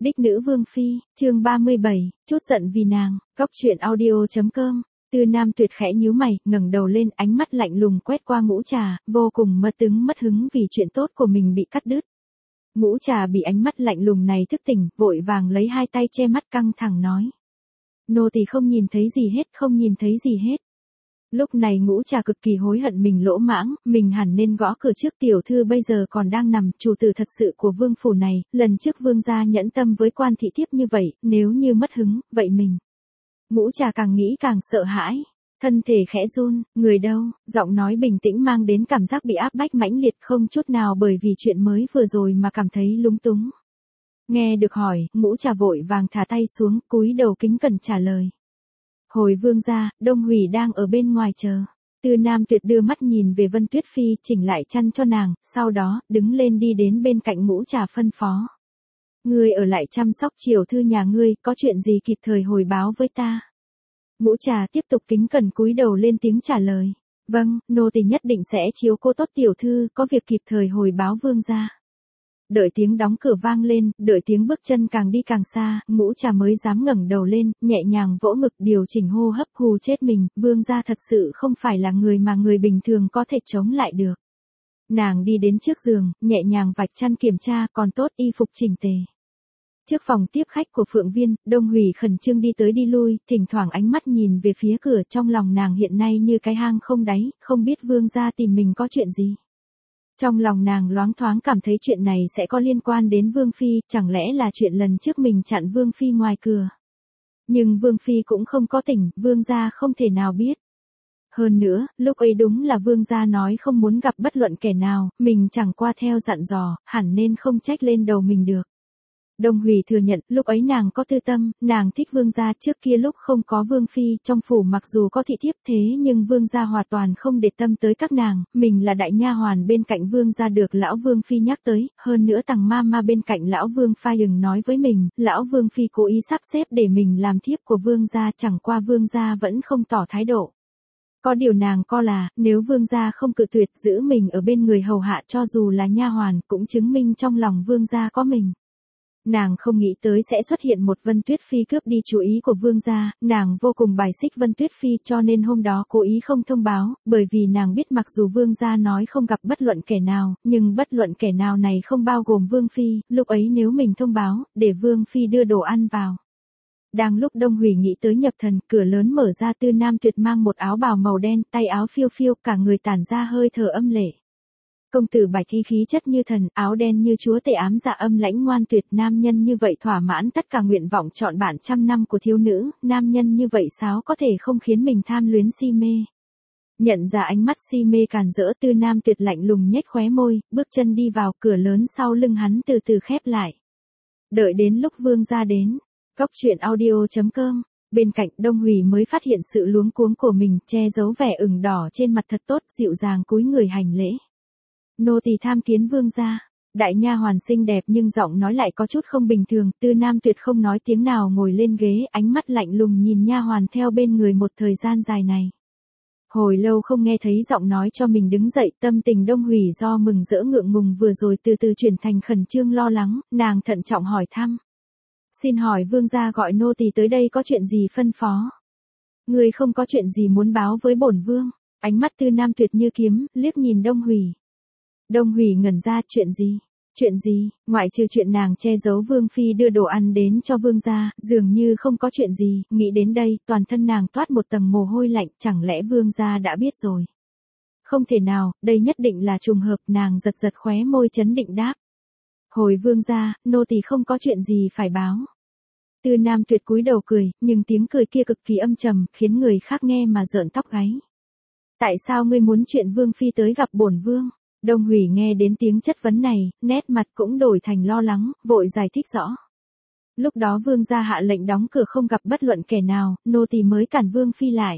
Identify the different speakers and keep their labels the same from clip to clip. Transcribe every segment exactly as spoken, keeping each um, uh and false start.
Speaker 1: Đích nữ vương phi, chương ba mươi bảy, chút giận vì nàng, góc truyện audio chấm com. Tư Nam Tuyệt khẽ nhíu mày, ngẩng đầu lên, ánh mắt lạnh lùng quét qua Ngũ Trà, vô cùng mất hứng mất hứng vì chuyện tốt của mình bị cắt đứt. Ngũ Trà bị ánh mắt lạnh lùng này thức tỉnh, vội vàng lấy hai tay che mắt căng thẳng nói: "Nô tỳ không nhìn thấy gì hết, không nhìn thấy gì hết." Lúc này Ngũ Trà cực kỳ hối hận mình lỗ mãng, mình hẳn nên gõ cửa trước, tiểu thư bây giờ còn đang nằm, chủ tử thật sự của vương phủ này, lần trước vương gia nhẫn tâm với quan thị thiếp như vậy, nếu như mất hứng, vậy mình. Ngũ Trà càng nghĩ càng sợ hãi, thân thể khẽ run, người đâu, giọng nói bình tĩnh mang đến cảm giác bị áp bách mãnh liệt, không chút nào bởi vì chuyện mới vừa rồi mà cảm thấy lúng túng. Nghe được hỏi, Ngũ Trà vội vàng thả tay xuống, cúi đầu kính cẩn trả lời: "Hồi vương gia, Đông Hủy đang ở bên ngoài chờ." Tư Nam Tuyệt đưa mắt nhìn về Vân Tuyết Phi, chỉnh lại chăn cho nàng, sau đó, đứng lên đi đến bên cạnh Ngũ Trà phân phó: "Ngươi ở lại chăm sóc triều thư nhà ngươi, có chuyện gì kịp thời hồi báo với ta." Ngũ Trà tiếp tục kính cẩn cúi đầu lên tiếng trả lời: "Vâng, nô tỳ nhất định sẽ chiếu cố tốt tiểu thư, có việc kịp thời hồi báo vương gia." Đợi tiếng đóng cửa vang lên, đợi tiếng bước chân càng đi càng xa, Ngũ Trà mới dám ngẩng đầu lên, nhẹ nhàng vỗ ngực điều chỉnh hô hấp, hù chết mình, vương gia thật sự không phải là người mà người bình thường có thể chống lại được. Nàng đi đến trước giường, nhẹ nhàng vạch chăn kiểm tra, còn tốt, y phục chỉnh tề. Trước phòng tiếp khách của Phượng Viên, Đông Hủy khẩn trương đi tới đi lui, thỉnh thoảng ánh mắt nhìn về phía cửa, trong lòng nàng hiện nay như cái hang không đáy, không biết vương gia tìm mình có chuyện gì. Trong lòng nàng loáng thoáng cảm thấy chuyện này sẽ có liên quan đến Vương Phi, chẳng lẽ là chuyện lần trước mình chặn Vương Phi ngoài cửa. Nhưng Vương Phi cũng không có tỉnh, Vương gia không thể nào biết. Hơn nữa, lúc ấy đúng là Vương gia nói không muốn gặp bất luận kẻ nào, mình chẳng qua theo dặn dò, hẳn nên không trách lên đầu mình được. Đông Hủy thừa nhận, lúc ấy nàng có tư tâm, nàng thích vương gia, trước kia lúc không có vương phi, trong phủ mặc dù có thị thiếp thế nhưng vương gia hoàn toàn không để tâm tới các nàng, mình là đại nha hoàn bên cạnh vương gia được lão vương phi nhắc tới, hơn nữa tằng ma ma bên cạnh lão vương pha đừng nói với mình, lão vương phi cố ý sắp xếp để mình làm thiếp của vương gia, chẳng qua vương gia vẫn không tỏ thái độ. Có điều nàng co là, nếu vương gia không cự tuyệt giữ mình ở bên người hầu hạ cho dù là nha hoàn, cũng chứng minh trong lòng vương gia có mình. Nàng không nghĩ tới sẽ xuất hiện một Vân Tuyết Phi cướp đi chú ý của vương gia, nàng vô cùng bài xích Vân Tuyết Phi cho nên hôm đó cố ý không thông báo, bởi vì nàng biết mặc dù vương gia nói không gặp bất luận kẻ nào, nhưng bất luận kẻ nào này không bao gồm vương phi, lúc ấy nếu mình thông báo, để vương phi đưa đồ ăn vào. Đang lúc Đông Hủy nghĩ tới nhập thần, cửa lớn mở ra, Tư Nam Tuyệt mang một áo bào màu đen, tay áo phiêu phiêu, cả người tản ra hơi thở âm lệ. Công tử Bạch Thi khí chất như thần, áo đen như chúa tể, ám dạ âm lãnh ngoan tuyệt, nam nhân như vậy thỏa mãn tất cả nguyện vọng trọn bản trăm năm của thiếu nữ, nam nhân như vậy sao có thể không khiến mình tham luyến si mê. Nhận ra ánh mắt si mê càn rỡ, Tư Nam Tuyệt lạnh lùng nhếch khóe môi, bước chân đi vào, cửa lớn sau lưng hắn từ từ khép lại. Đợi đến lúc vương gia đến, góc truyện audio chấm com. Bên cạnh Đông Hủy mới phát hiện sự luống cuống của mình, che giấu vẻ ửng đỏ trên mặt thật tốt, dịu dàng cúi người hành lễ. "Nô tỳ tham kiến vương gia." Đại nha hoàn xinh đẹp nhưng giọng nói lại có chút không bình thường, Tư Nam Tuyệt không nói tiếng nào ngồi lên ghế, ánh mắt lạnh lùng nhìn nha hoàn theo bên người một thời gian dài này. Hồi lâu không nghe thấy giọng nói cho mình đứng dậy, tâm tình Đông Hủy do mừng rỡ ngượng ngùng vừa rồi từ từ chuyển thành khẩn trương lo lắng, nàng thận trọng hỏi thăm: "Xin hỏi vương gia gọi nô tỳ tới đây có chuyện gì phân phó?" "Người không có chuyện gì muốn báo với bổn vương?" Ánh mắt Tư Nam Tuyệt như kiếm, liếc nhìn Đông Hủy. Đông Hủy ngẩn ra, chuyện gì? Chuyện gì? Ngoại trừ chuyện nàng che giấu vương phi đưa đồ ăn đến cho vương gia, dường như không có chuyện gì, nghĩ đến đây, toàn thân nàng toát một tầng mồ hôi lạnh, chẳng lẽ vương gia đã biết rồi? Không thể nào, đây nhất định là trùng hợp, nàng giật giật khóe môi trấn định đáp: "Hồi vương gia, nô tỳ không có chuyện gì phải báo." Tư Nam Tuyệt cúi đầu cười, nhưng tiếng cười kia cực kỳ âm trầm, khiến người khác nghe mà rợn tóc gáy. "Tại sao ngươi muốn chuyện vương phi tới gặp bổn vương?" Đông Hủy nghe đến tiếng chất vấn này, nét mặt cũng đổi thành lo lắng, vội giải thích rõ. "Lúc đó vương gia hạ lệnh đóng cửa không gặp bất luận kẻ nào, nô tỳ mới cản vương phi lại.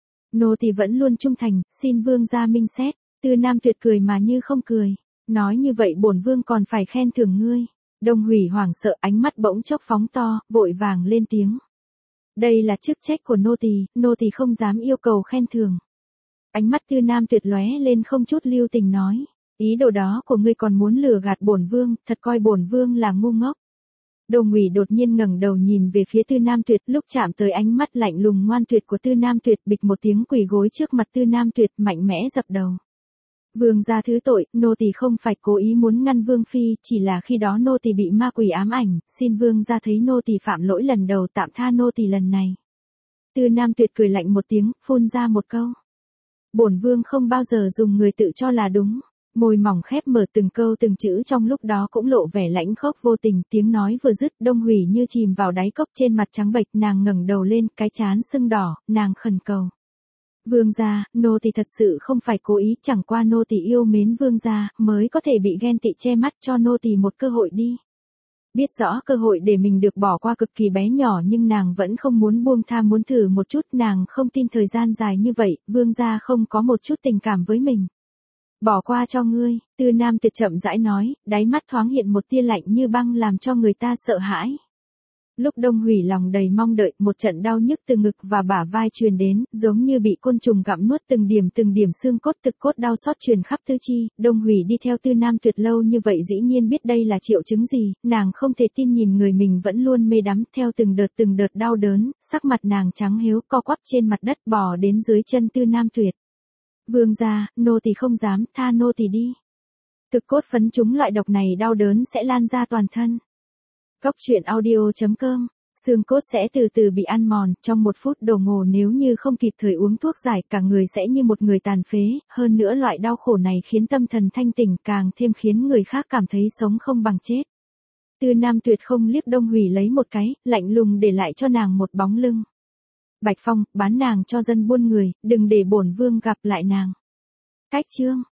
Speaker 1: Nô tỳ vẫn luôn trung thành, xin vương gia minh xét." Tư Nam Tuyệt cười mà như không cười. "Nói như vậy bổn vương còn phải khen thưởng ngươi." Đông Hủy hoảng sợ, ánh mắt bỗng chốc phóng to, vội vàng lên tiếng: "Đây là chức trách của nô tỳ, nô tỳ không dám yêu cầu khen thưởng." Ánh mắt Tư Nam Tuyệt lóe lên không chút lưu tình nói: "Ý đồ đó của ngươi còn muốn lừa gạt bổn vương, thật coi bổn vương là ngu ngốc." Đô Ngụy đột nhiên ngẩng đầu nhìn về phía Tư Nam Tuyệt, lúc chạm tới ánh mắt lạnh lùng ngoan tuyệt của Tư Nam Tuyệt, bịch một tiếng quỳ gối trước mặt Tư Nam Tuyệt, mạnh mẽ dập đầu. Vương gia thứ tội, nô tỳ không phải cố ý muốn ngăn Vương phi, chỉ là khi đó nô tỳ bị ma quỷ ám ảnh, xin Vương gia thấy nô tỳ phạm lỗi lần đầu tạm tha nô tỳ lần này. Tư Nam Tuyệt cười lạnh một tiếng, phun ra một câu. Bổn Vương không bao giờ dùng người tự cho là đúng. Môi mỏng khép mở, từng câu từng chữ trong lúc đó cũng lộ vẻ lãnh khốc vô tình, tiếng nói vừa dứt, Đông Hủy như chìm vào đáy cốc, trên mặt trắng bệch, nàng ngẩng đầu lên, cái trán sưng đỏ, nàng khẩn cầu. Vương gia, nô tỳ thật sự không phải cố ý, chẳng qua nô tỳ yêu mến vương gia, mới có thể bị ghen tị che mắt, cho nô tỳ một cơ hội đi. Biết rõ cơ hội để mình được bỏ qua cực kỳ bé nhỏ nhưng nàng vẫn không muốn buông tha, muốn thử một chút, nàng không tin thời gian dài như vậy, vương gia không có một chút tình cảm với mình. Bỏ qua cho ngươi, Tư Nam Tuyệt chậm rãi nói, đáy mắt thoáng hiện một tia lạnh như băng làm cho người ta sợ hãi. Lúc Đông Hủy lòng đầy mong đợi, một trận đau nhức từ ngực và bả vai truyền đến, giống như bị côn trùng gặm nuốt, từng điểm từng điểm xương cốt thực cốt đau xót truyền khắp tứ chi. Đông Hủy đi theo Tư Nam Tuyệt lâu như vậy dĩ nhiên biết đây là triệu chứng gì, nàng không thể tin nhìn người mình vẫn luôn mê đắm, theo từng đợt từng đợt đau đớn, sắc mặt nàng trắng hiếu, co quắp trên mặt đất, bò đến dưới chân Tư Nam Tuyệt. Vương gia, nô tỳ không dám, tha nô tỳ đi. Thực cốt phấn trúng loại độc này đau đớn sẽ lan ra toàn thân. Góc truyện audio chấm com, xương cốt sẽ từ từ bị ăn mòn, trong một phút đồng hồ nếu như không kịp thời uống thuốc giải, cả người sẽ như một người tàn phế, hơn nữa loại đau khổ này khiến tâm thần thanh tỉnh, càng thêm khiến người khác cảm thấy sống không bằng chết. Tư Nam Tuyệt không liếc Đông Hủy lấy một cái, lạnh lùng để lại cho nàng một bóng lưng. Bạch Phong, bán nàng cho dân buôn người, đừng để bổn vương gặp lại nàng. Cách chương